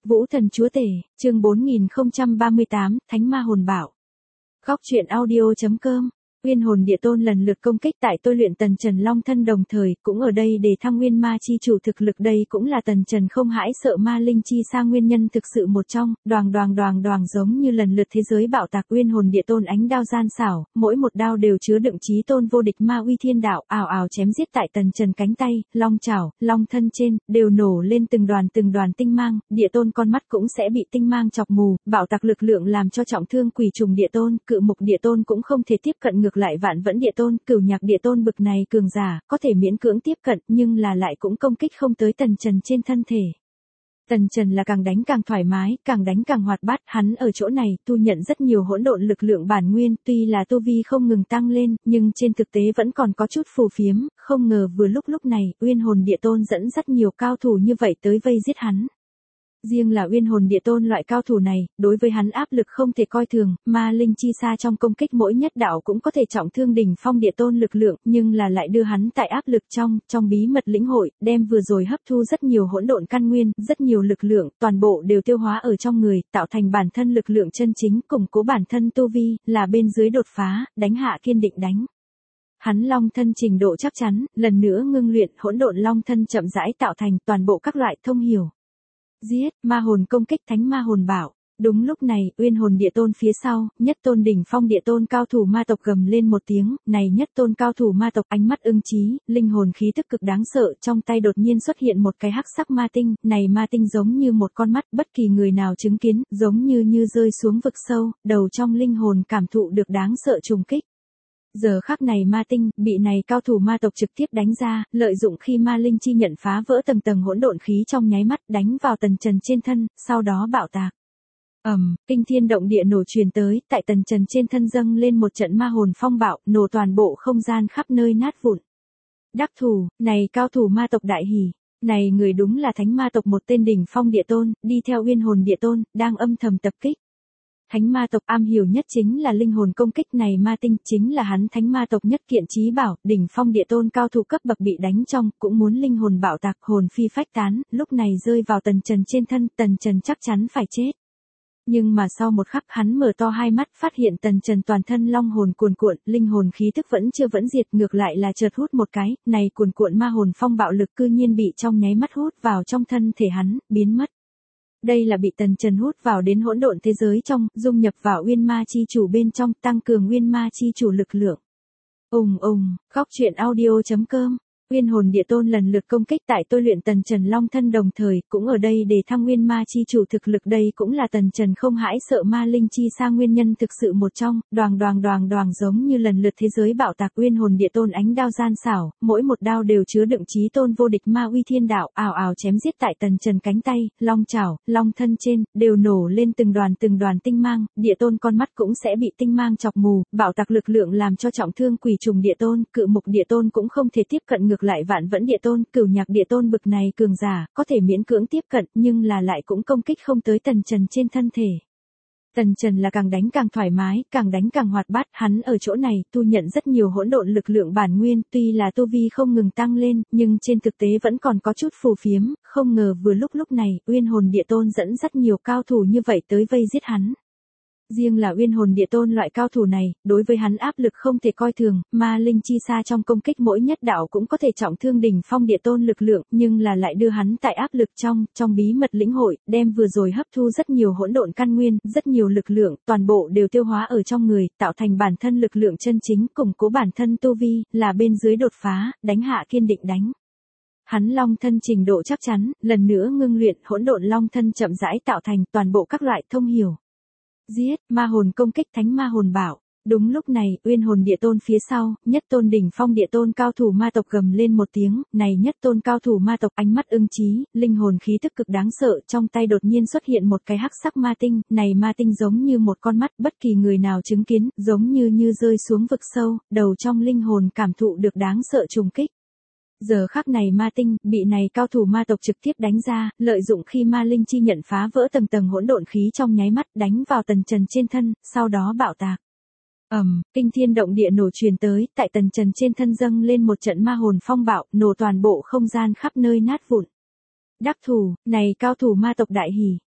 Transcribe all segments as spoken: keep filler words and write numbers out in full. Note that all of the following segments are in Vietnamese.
Vũ Thần Chúa Tể, chương bốn nghìn không trăm ba mươi tám, Thánh Ma Hồn Bảo. Góc truyện audio.com. Nguyên hồn địa tôn lần lượt công kích tại tôi luyện Tần Trần Long thân đồng thời, cũng ở đây để thăng nguyên ma chi chủ thực lực. Đây cũng là Tần Trần không hãi sợ ma linh chi sa nguyên nhân thực sự một trong. Đoàng đoàng đoàng đoàng giống như lần lượt thế giới bạo tạc, nguyên hồn địa tôn ánh đao gian xảo, mỗi một đao đều chứa đựng chí tôn vô địch ma uy thiên đạo, ào ào chém giết tại Tần Trần cánh tay, long chảo, long thân trên đều nổ lên từng đoàn từng đoàn tinh mang, địa tôn con mắt cũng sẽ bị tinh mang chọc mù. Bạo tạc lực lượng làm cho trọng thương quỷ trùng địa tôn, cự mục địa tôn cũng không thể tiếp cận, ngược lại vạn vẫn địa tôn, cửu nhạc địa tôn bực này cường giả, có thể miễn cưỡng tiếp cận, nhưng là lại cũng công kích không tới Tần Trần trên thân thể. Tần Trần là càng đánh càng thoải mái, càng đánh càng hoạt bát, hắn ở chỗ này tu nhận rất nhiều hỗn độn lực lượng bản nguyên, tuy là tu vi không ngừng tăng lên, nhưng trên thực tế vẫn còn có chút phù phiếm, không ngờ vừa lúc lúc này, Uyên Hồn Địa Tôn dẫn rất nhiều cao thủ như vậy tới vây giết hắn. Riêng là Uyên Hồn Địa Tôn loại cao thủ này, đối với hắn áp lực không thể coi thường, ma linh chi sa trong công kích mỗi nhất đạo cũng có thể trọng thương đỉnh phong địa tôn lực lượng, nhưng là lại đưa hắn tại áp lực trong, trong bí mật lĩnh hội, đem vừa rồi hấp thu rất nhiều hỗn độn căn nguyên, rất nhiều lực lượng, toàn bộ đều tiêu hóa ở trong người, tạo thành bản thân lực lượng chân chính, củng cố bản thân tu vi, là bên dưới đột phá, đánh hạ kiên định đánh. Hắn long thân trình độ chắc chắn, lần nữa ngưng luyện, hỗn độn long thân chậm rãi tạo thành toàn bộ các loại thông hiểu. Giết, ma hồn công kích thánh ma hồn bảo. Đúng lúc này, Uyên Hồn Địa Tôn phía sau, nhất tôn đỉnh phong địa tôn cao thủ ma tộc gầm lên một tiếng, này nhất tôn cao thủ ma tộc ánh mắt ưng chí, linh hồn khí tức cực đáng sợ, trong tay đột nhiên xuất hiện một cái hắc sắc ma tinh, này ma tinh giống như một con mắt, bất kỳ người nào chứng kiến, giống như như rơi xuống vực sâu, đầu trong linh hồn cảm thụ được đáng sợ trùng kích. Giờ khắc này ma tinh, bị này cao thủ ma tộc trực tiếp đánh ra, lợi dụng khi ma linh chi nhận phá vỡ tầng tầng hỗn độn khí trong nháy mắt, đánh vào Tần Trần trên thân, sau đó bạo tạc. Ầm, um, kinh thiên động địa nổ truyền tới, tại Tần Trần trên thân dâng lên một trận ma hồn phong bạo, nổ toàn bộ không gian khắp nơi nát vụn. Đắc thủ, này cao thủ ma tộc đại hỉ. Này người đúng là thánh ma tộc một tên đỉnh phong địa tôn, đi theo Uyên Hồn Địa Tôn, đang âm thầm tập kích. Thánh ma tộc am hiểu nhất chính là linh hồn công kích, này ma tinh chính là hắn thánh ma tộc nhất kiện chí bảo, đỉnh phong địa tôn cao thủ cấp bậc bị đánh trong, cũng muốn linh hồn bạo tạc, hồn phi phách tán, lúc này rơi vào Tần Trần trên thân, Tần Trần chắc chắn phải chết. Nhưng mà sau một khắc hắn mở to hai mắt, phát hiện Tần Trần toàn thân long hồn cuồn cuộn, linh hồn khí tức vẫn chưa vẫn diệt, ngược lại là chợt hút một cái, này cuồn cuộn ma hồn phong bạo lực cư nhiên bị trong nháy mắt hút vào trong thân thể hắn, biến mất. Đây là bị Tần Trần hút vào đến hỗn độn thế giới trong, dung nhập vào Uyên Ma chi chủ bên trong, tăng cường Uyên Ma chi chủ lực lượng. Ùng ùng, góc truyện audio.com. Uyên Hồn Địa Tôn lần lượt công kích tại tôi luyện Tần Trần Long thân đồng thời, cũng ở đây để thăng nguyên ma chi chủ thực lực. Đây cũng là Tần Trần không hãi sợ ma linh chi sa nguyên nhân thực sự một trong. Đoàng đoàng đoàng đoàng giống như lần lượt thế giới bạo tạc, Uyên Hồn Địa Tôn ánh đao gian xảo, mỗi một đao đều chứa đựng chí tôn vô địch ma uy thiên đạo, ào ào chém giết tại Tần Trần cánh tay, long chảo, long thân trên đều nổ lên từng đoàn từng đoàn tinh mang, địa tôn con mắt cũng sẽ bị tinh mang chọc mù. Bạo tạc lực lượng làm cho trọng thương quỷ trùng địa tôn, cự mục địa tôn cũng không thể tiếp cận, ngược lại vạn vẫn địa tôn, cửu nhạc địa tôn bực này cường giả, có thể miễn cưỡng tiếp cận, nhưng là lại cũng công kích không tới Tần Trần trên thân thể. Tần Trần là càng đánh càng thoải mái, càng đánh càng hoạt bát, hắn ở chỗ này tu nhận rất nhiều hỗn độn lực lượng bản nguyên, tuy là tu vi không ngừng tăng lên, nhưng trên thực tế vẫn còn có chút phù phiếm, không ngờ vừa lúc lúc này, Uyên Hồn Địa Tôn dẫn rất nhiều cao thủ như vậy tới vây giết hắn. Riêng là Uyên Hồn Địa Tôn loại cao thủ này, đối với hắn áp lực không thể coi thường, ma linh chi sa trong công kích mỗi nhất đạo cũng có thể trọng thương đỉnh phong địa tôn lực lượng, nhưng là lại đưa hắn tại áp lực trong, trong bí mật lĩnh hội, đem vừa rồi hấp thu rất nhiều hỗn độn căn nguyên, rất nhiều lực lượng, toàn bộ đều tiêu hóa ở trong người, tạo thành bản thân lực lượng chân chính, củng cố bản thân tu vi, là bên dưới đột phá, đánh hạ kiên định đánh. Hắn long thân trình độ chắc chắn, lần nữa ngưng luyện, hỗn độn long thân chậm rãi tạo thành toàn bộ các loại thông hiểu. Giết, ma hồn công kích thánh ma hồn bảo. Đúng lúc này, Uyên Hồn Địa Tôn phía sau, nhất tôn đỉnh phong địa tôn cao thủ ma tộc gầm lên một tiếng, này nhất tôn cao thủ ma tộc ánh mắt ưng chí, linh hồn khí tức cực đáng sợ, trong tay đột nhiên xuất hiện một cái hắc sắc ma tinh, này ma tinh giống như một con mắt, bất kỳ người nào chứng kiến, giống như như rơi xuống vực sâu, đầu trong linh hồn cảm thụ được đáng sợ trùng kích. Giờ khắc này ma tinh, bị này cao thủ ma tộc trực tiếp đánh ra, lợi dụng khi ma linh chi nhận phá vỡ tầng tầng hỗn độn khí trong nháy mắt, đánh vào Tần Trần trên thân, sau đó bạo tạc. Ầm, um, kinh thiên động địa nổ truyền tới, tại Tần Trần trên thân dâng lên một trận ma hồn phong bạo, nổ toàn bộ không gian khắp nơi nát vụn. Đắc thủ, này cao thủ ma tộc đại hỉ.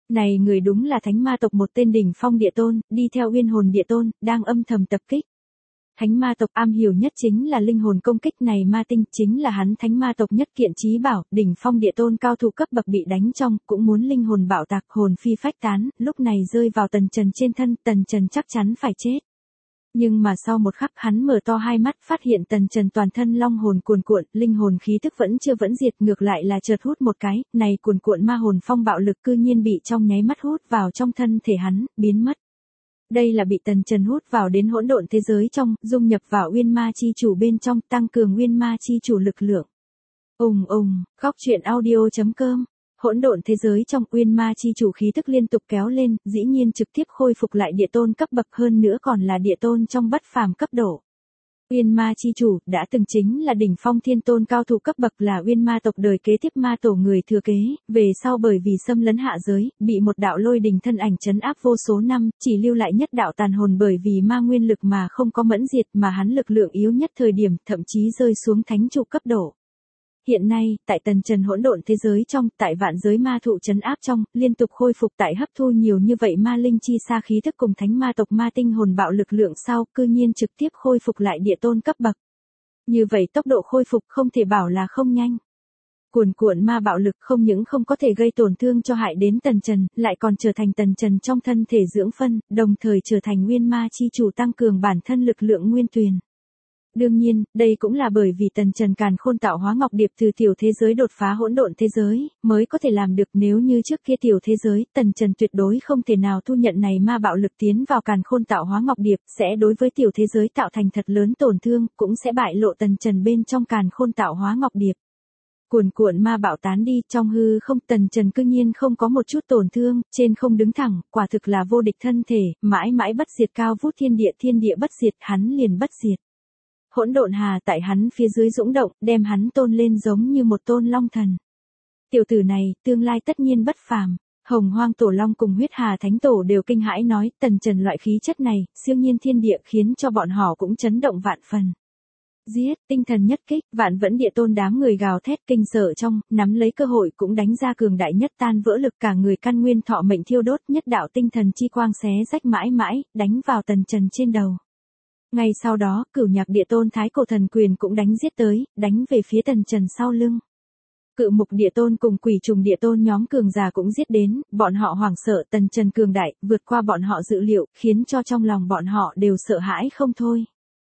Này người đúng là thánh ma tộc một tên đỉnh phong địa tôn, đi theo Uyên Hồn Địa Tôn, đang âm thầm tập kích. Thánh ma tộc am hiểu nhất chính là linh hồn công kích này, ma tinh chính là hắn thánh ma tộc nhất kiện chí bảo, đỉnh phong địa tôn cao thủ cấp bậc bị đánh trong, cũng muốn linh hồn bạo tạc, hồn phi phách tán, lúc này rơi vào Tần Trần trên thân, Tần Trần chắc chắn phải chết. Nhưng mà sau một khắc hắn mở to hai mắt, phát hiện Tần Trần toàn thân long hồn cuồn cuộn, linh hồn khí tức vẫn chưa vẫn diệt, ngược lại là chợt hút một cái, này cuồn cuộn ma hồn phong bạo lực cư nhiên bị trong nháy mắt hút vào trong thân thể hắn, biến mất. Đây là bị Tần Trần hút vào đến hỗn độn thế giới trong, dung nhập vào Uyên Ma chi chủ bên trong, tăng cường Uyên Ma chi chủ lực lượng. Ùng ùng, góc truyện audio chấm com. Hỗn độn thế giới trong, Uyên Ma chi chủ khí tức liên tục kéo lên, dĩ nhiên trực tiếp khôi phục lại địa tôn cấp bậc, hơn nữa còn là địa tôn trong bất phàm cấp độ. Uyên Ma chi chủ đã từng chính là đỉnh phong thiên tôn cao thủ cấp bậc, là Uyên Ma tộc đời kế tiếp ma tổ người thừa kế, về sau bởi vì xâm lấn hạ giới, bị một đạo lôi đình thân ảnh trấn áp vô số năm, chỉ lưu lại nhất đạo tàn hồn, bởi vì ma nguyên lực mà không có mẫn diệt, mà hắn lực lượng yếu nhất thời điểm, thậm chí rơi xuống thánh trụ cấp độ. Hiện nay, tại Tần Trần hỗn độn thế giới trong, tại vạn giới ma thụ trấn áp trong, liên tục khôi phục, tại hấp thu nhiều như vậy ma linh chi sa khí thức cùng thánh ma tộc ma tinh hồn bạo lực lượng sau, cư nhiên trực tiếp khôi phục lại địa tôn cấp bậc. Như vậy tốc độ khôi phục không thể bảo là không nhanh. Cuồn cuộn ma bạo lực không những không có thể gây tổn thương cho hại đến Tần Trần, lại còn trở thành Tần Trần trong thân thể dưỡng phân, đồng thời trở thành Nguyên Ma chi chủ, tăng cường bản thân lực lượng nguyên tuyền. Đương nhiên, đây cũng là bởi vì Tần Trần càn khôn tạo hóa ngọc điệp từ tiểu thế giới đột phá hỗn độn thế giới, mới có thể làm được, nếu như trước kia tiểu thế giới, Tần Trần tuyệt đối không thể nào thu nhận này ma bạo lực tiến vào càn khôn tạo hóa ngọc điệp, sẽ đối với tiểu thế giới tạo thành thật lớn tổn thương, cũng sẽ bại lộ Tần Trần bên trong càn khôn tạo hóa ngọc điệp. Cuồn cuộn ma bạo tán đi, trong hư không, Tần Trần cư nhiên không có một chút tổn thương, trên không đứng thẳng, quả thực là vô địch thân thể, mãi mãi bất diệt, cao vút thiên địa, thiên địa bất diệt, hắn liền bất diệt. Hỗn độn hà tại hắn phía dưới dũng động, đem hắn tôn lên giống như một tôn long thần. Tiểu tử này, tương lai tất nhiên bất phàm. Hồng Hoang Tổ Long cùng Huyết Hà Thánh Tổ đều kinh hãi nói, Tần Trần loại khí chất này, siêu nhiên thiên địa, khiến cho bọn họ cũng chấn động vạn phần. Giết, tinh thần nhất kích, vạn vẫn địa tôn đám người gào thét kinh sợ trong, nắm lấy cơ hội cũng đánh ra cường đại nhất tan vỡ lực, cả người căn nguyên thọ mệnh thiêu đốt, nhất đạo tinh thần chi quang xé rách mãi mãi, đánh vào Tần Trần trên đầu. Ngay sau đó, Cửu Nhạc Địa Tôn Thái Cổ Thần Quyền cũng đánh giết tới, đánh về phía Tần Trần sau lưng. Cự Mục Địa Tôn cùng Quỷ Trùng Địa Tôn nhóm cường giả cũng giết đến, bọn họ hoảng sợ, Tần Trần cường đại, vượt qua bọn họ dự liệu, khiến cho trong lòng bọn họ đều sợ hãi không thôi.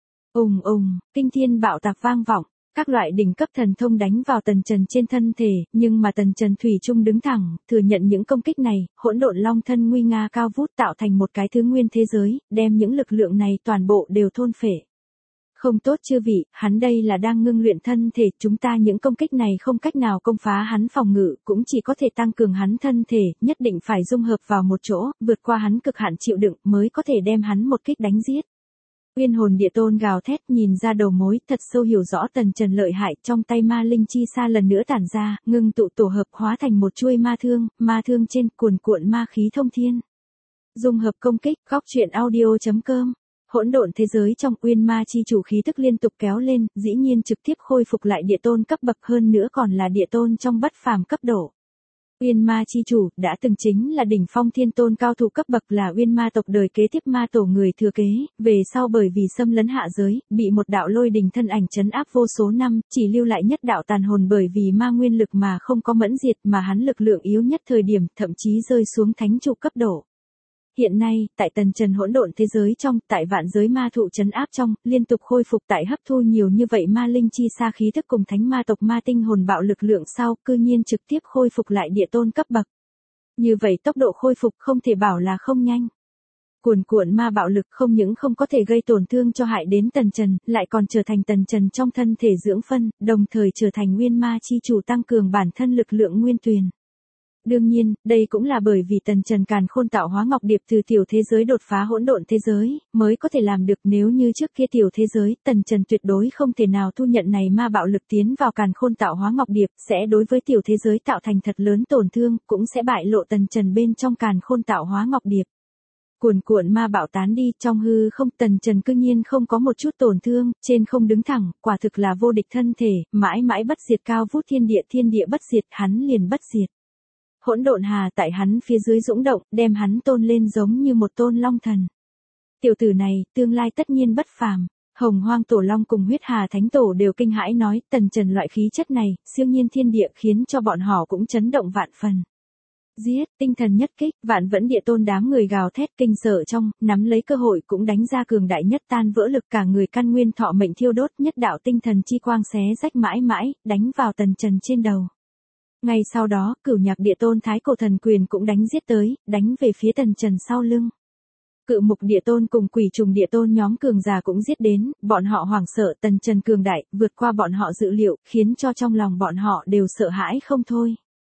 Ùng ùng, kinh thiên bạo tạc vang vọng, các loại đỉnh cấp thần thông đánh vào Tần Trần trên thân thể, nhưng mà Tần Trần thủy chung đứng thẳng, thừa nhận những công kích này, hỗn độn long thân nguy nga cao vút tạo thành một cái thứ nguyên thế giới, đem những lực lượng này toàn bộ đều thôn phệ. Không tốt chư vị, hắn đây là đang ngưng luyện thân thể, chúng ta những công kích này không cách nào công phá hắn phòng ngự, cũng chỉ có thể tăng cường hắn thân thể, nhất định phải dung hợp vào một chỗ, vượt qua hắn cực hạn chịu đựng, mới có thể đem hắn một kích đánh giết. Uyên Hồn Địa Tôn gào thét, nhìn ra đầu mối, thật sâu hiểu rõ Tần Trần lợi hại, trong tay ma linh chi sa lần nữa tản ra, ngưng tụ tổ hợp hóa thành một chuôi ma thương, ma thương trên cuồn cuộn ma khí thông thiên. Dung hợp công kích, góc truyện audio chấm com. Hỗn độn thế giới trong, Uyên Ma chi chủ khí tức liên tục kéo lên, dĩ nhiên trực tiếp khôi phục lại địa tôn cấp bậc, hơn nữa còn là địa tôn trong bất phàm cấp độ. Uyên Ma chi chủ đã từng chính là đỉnh phong thiên tôn cao thủ cấp bậc, là Uyên Ma tộc đời kế tiếp ma tổ người thừa kế, về sau bởi vì xâm lấn hạ giới, bị một đạo lôi đình thân ảnh trấn áp vô số năm, chỉ lưu lại nhất đạo tàn hồn, bởi vì ma nguyên lực mà không có mẫn diệt, mà hắn lực lượng yếu nhất thời điểm, thậm chí rơi xuống thánh trụ cấp độ. Hiện nay, tại Tần Trần hỗn độn thế giới trong, tại vạn giới ma thụ trấn áp trong, liên tục khôi phục, tại hấp thu nhiều như vậy ma linh chi sa khí thức cùng thánh ma tộc ma tinh hồn bạo lực lượng sau, cư nhiên trực tiếp khôi phục lại địa tôn cấp bậc. Như vậy tốc độ khôi phục không thể bảo là không nhanh. Cuồn cuộn ma bạo lực không những không có thể gây tổn thương cho hại đến Tần Trần, lại còn trở thành Tần Trần trong thân thể dưỡng phân, đồng thời trở thành Nguyên Ma chi chủ, tăng cường bản thân lực lượng nguyên tuyền. Đương nhiên, đây cũng là bởi vì Tần Trần càn khôn tạo hóa ngọc điệp từ tiểu thế giới đột phá hỗn độn thế giới, mới có thể làm được, nếu như trước kia tiểu thế giới, Tần Trần tuyệt đối không thể nào thu nhận này ma bạo lực tiến vào càn khôn tạo hóa ngọc điệp, sẽ đối với tiểu thế giới tạo thành thật lớn tổn thương, cũng sẽ bại lộ Tần Trần bên trong càn khôn tạo hóa ngọc điệp. Cuồn cuộn ma bạo tán đi, trong hư không, Tần Trần cư nhiên không có một chút tổn thương, trên không đứng thẳng, quả thực là vô địch thân thể, mãi mãi bất diệt, cao vút thiên địa, thiên địa bất diệt, hắn liền bất diệt. hỗn độn hà tại hắn phía dưới dũng động, đem hắn tôn lên giống như một tôn long thần. Tiểu tử này, tương lai tất nhiên bất phàm. Hồng Hoang Tổ Long cùng Huyết Hà Thánh Tổ đều kinh hãi nói, Tần Trần loại khí chất này, siêu nhiên thiên địa khiến cho bọn họ cũng chấn động vạn phần. Giết, tinh thần nhất kích, vạn vẫn địa tôn đám người gào thét kinh sợ trong, nắm lấy cơ hội cũng đánh ra cường đại nhất tan vỡ lực cả người căn nguyên thọ mệnh thiêu đốt nhất đạo tinh thần chi quang xé rách mãi mãi, đánh vào Tần Trần trên đầu. Ngay sau đó, Cửu Nhạc Địa Tôn Thái Cổ Thần Quyền cũng đánh giết tới, đánh về phía Tần Trần sau lưng. Cự Mục Địa Tôn cùng Quỷ Trùng Địa Tôn nhóm cường giả cũng giết đến, bọn họ hoảng sợ Tần Trần cường đại, vượt qua bọn họ dự liệu, khiến cho trong lòng bọn họ đều sợ hãi không thôi.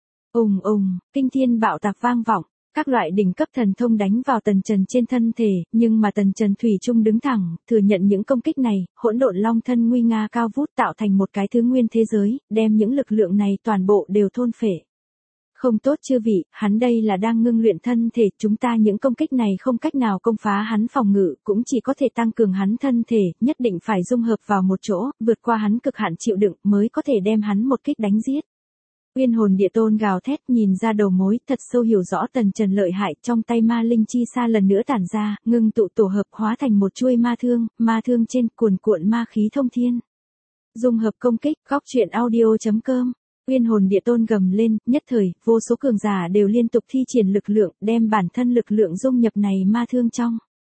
Ùng ùng, kinh thiên bạo tạc vang vọng, các loại đỉnh cấp thần thông đánh vào Tần Trần trên thân thể, nhưng mà Tần Trần thủy chung đứng thẳng, thừa nhận những công kích này, hỗn độn long thân nguy nga cao vút tạo thành một cái thứ nguyên thế giới, đem những lực lượng này toàn bộ đều thôn phệ. Không tốt chư vị, hắn đây là đang ngưng luyện thân thể, chúng ta những công kích này không cách nào công phá hắn phòng ngự, cũng chỉ có thể tăng cường hắn thân thể, nhất định phải dung hợp vào một chỗ, vượt qua hắn cực hạn chịu đựng mới có thể đem hắn một kích đánh giết. Uyên Hồn Địa Tôn gào thét nhìn ra đầu mối, thật sâu hiểu rõ Tần Trần lợi hại, trong tay ma linh chi sa lần nữa tản ra, ngưng tụ tổ hợp hóa thành một chuôi ma thương, ma thương trên cuồn cuộn ma khí thông thiên. Dung hợp công kích, góc truyện audio chấm com. Uyên Hồn Địa Tôn gầm lên, nhất thời, vô số cường giả đều liên tục thi triển lực lượng, đem bản thân lực lượng dung nhập này ma thương trong.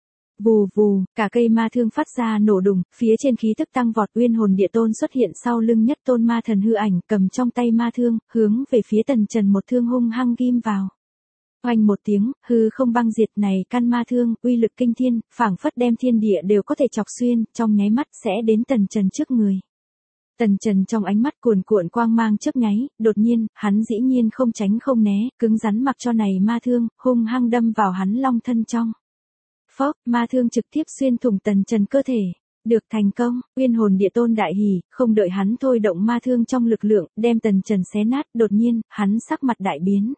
Vù vù, cả cây ma thương phát ra nổ đùng, phía trên khí tức tăng vọt. Uyên Hồn Địa Tôn xuất hiện sau lưng nhất tôn ma thần hư ảnh, cầm trong tay ma thương, hướng về phía Tần Trần một thương hung hăng ghim vào. Oanh một tiếng, hư không băng diệt này căn ma thương, uy lực kinh thiên, phảng phất đem thiên địa đều có thể chọc xuyên, trong nháy mắt sẽ đến Tần Trần trước người. Tần Trần trong ánh mắt cuồn cuộn quang mang chớp nháy, đột nhiên, hắn dĩ nhiên không tránh không né, cứng rắn mặc cho này ma thương, hung hăng đâm vào hắn long thân trong. Phốc, ma thương trực tiếp xuyên thủng Tần Trần cơ thể. Được thành công, Uyên Hồn Địa Tôn đại hỉ, không đợi hắn thôi động ma thương trong lực lượng, đem Tần Trần xé nát, đột nhiên, hắn sắc mặt đại biến.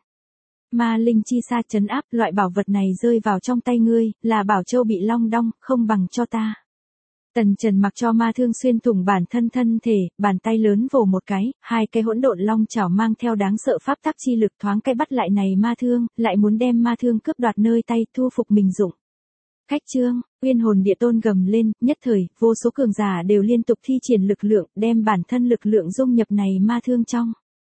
Ma linh chi sa trấn áp, loại bảo vật này rơi vào trong tay ngươi, là bảo châu bị long đong, không bằng cho ta. Tần Trần mặc cho ma thương xuyên thủng bản thân thân thể, bàn tay lớn vồ một cái, hai cái hỗn độn long chảo mang theo đáng sợ pháp tắc chi lực thoáng cái bắt lại này ma thương, lại muốn đem ma thương cướp đoạt nơi tay thu phục mình dụng. Khách trương, Uyên Hồn Địa Tôn gầm lên, nhất thời, vô số cường giả đều liên tục thi triển lực lượng, đem bản thân lực lượng dung nhập này ma thương trong.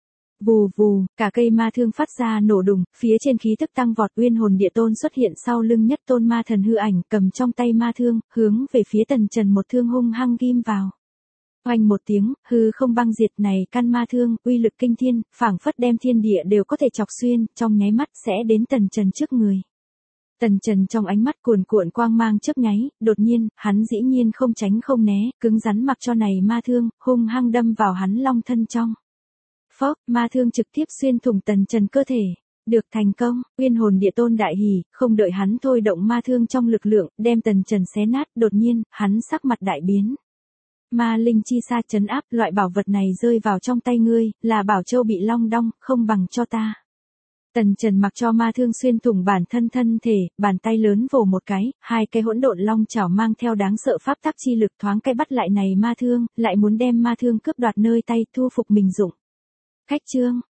Vù vù, cả cây ma thương phát ra nổ đùng, phía trên khí tức tăng vọt. Uyên Hồn Địa Tôn xuất hiện sau lưng nhất tôn ma thần hư ảnh, cầm trong tay ma thương, hướng về phía Tần Trần một thương hung hăng ghim vào. Oanh một tiếng, hư không băng diệt này căn ma thương, uy lực kinh thiên, phảng phất đem thiên địa đều có thể chọc xuyên, trong nháy mắt sẽ đến Tần Trần trước người. Tần Trần trong ánh mắt cuồn cuộn quang mang chớp nháy, đột nhiên, hắn dĩ nhiên không tránh không né, cứng rắn mặc cho này ma thương, hung hăng đâm vào hắn long thân trong. Phốc, ma thương trực tiếp xuyên thủng Tần Trần cơ thể. Được thành công, Uyên Hồn Địa Tôn đại hỉ, không đợi hắn thôi động ma thương trong lực lượng, đem Tần Trần xé nát, đột nhiên, hắn sắc mặt đại biến. Ma linh chi sa trấn áp, loại bảo vật này rơi vào trong tay ngươi, là bảo châu bị long đong, không bằng cho ta. Tần Trần mặc cho ma thương xuyên thủng bản thân thân thể, bàn tay lớn vồ một cái, hai cái hỗn độn long chảo mang theo đáng sợ pháp tắc chi lực thoáng cái bắt lại này ma thương, lại muốn đem ma thương cướp đoạt nơi tay thu phục mình dụng. Khách trương,